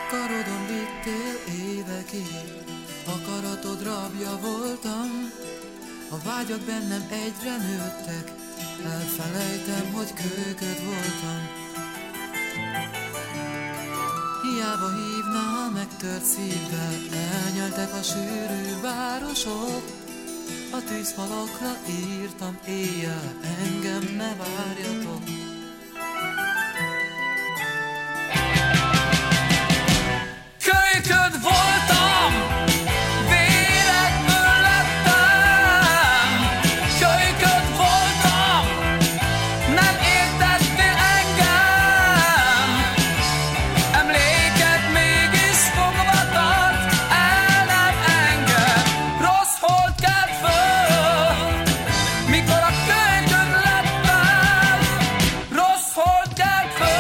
Karodon vittél évekig, akaratod rabja voltam. A vágyak bennem egyre nőttek, elfelejtem, hogy kölyköd voltam. Hiába hívnál megtört szívvel, elnyeltek a sűrű városok. A tűzfalakra írtam éjjel, engem ne várjatok. Kölyköd voltam, véletből lettem. Kölyköd voltam, nem értettél engem. Emléked mégis fogva tart, el nem enged. Rossz hold kelt föl, mikor a kölyköd lettem. Rossz hold kelt föl.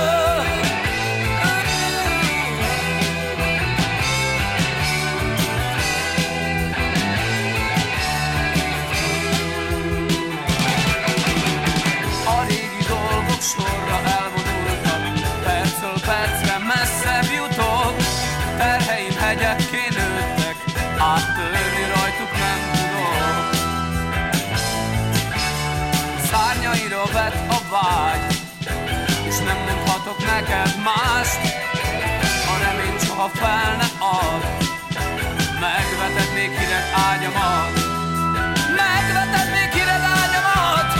A régi dolgok sorra elvonultak, percről percre messzebb jutok. Terheim hegyekké nőttek, áttörni rajtuk nem tudok. Szárnyaira vett a vágy, és nem mondhatok neked mást. A remény soha fel ne ad, megvetetnék hideg ágyamat. Megvetetnék hideg ágyamat.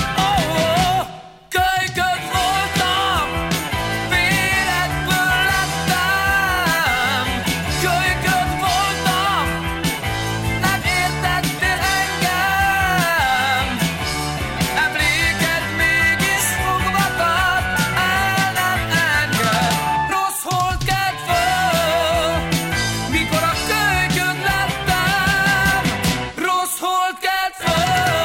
Kölyköd voltam, véletből lettem. Kölyköd voltam, nem értettél engem. Emléked mégis fogva tart, el nem enged. Rossz hold kelt föl, mikor a kölyköd lettem. Rossz hold kelt föl.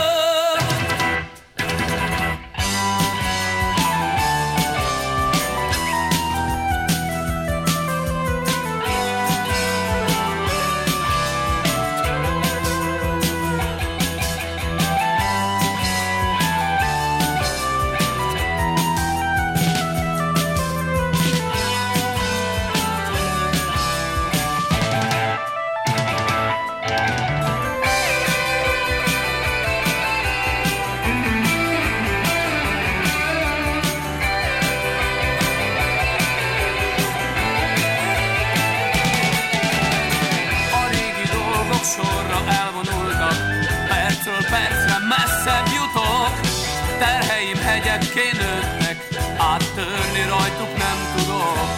A régi dolgok sorra elvonultak, percről percre messzebb jutok. Terheim hegyekké nőttek, áttörni rajtuk nem tudok.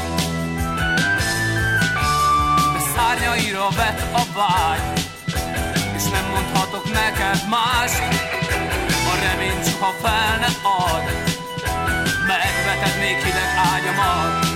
De szárnyaira vett a vágy, és nem mondhatok neked más. A remény soha fel ne ad, megvetetnék hideg ágyamat.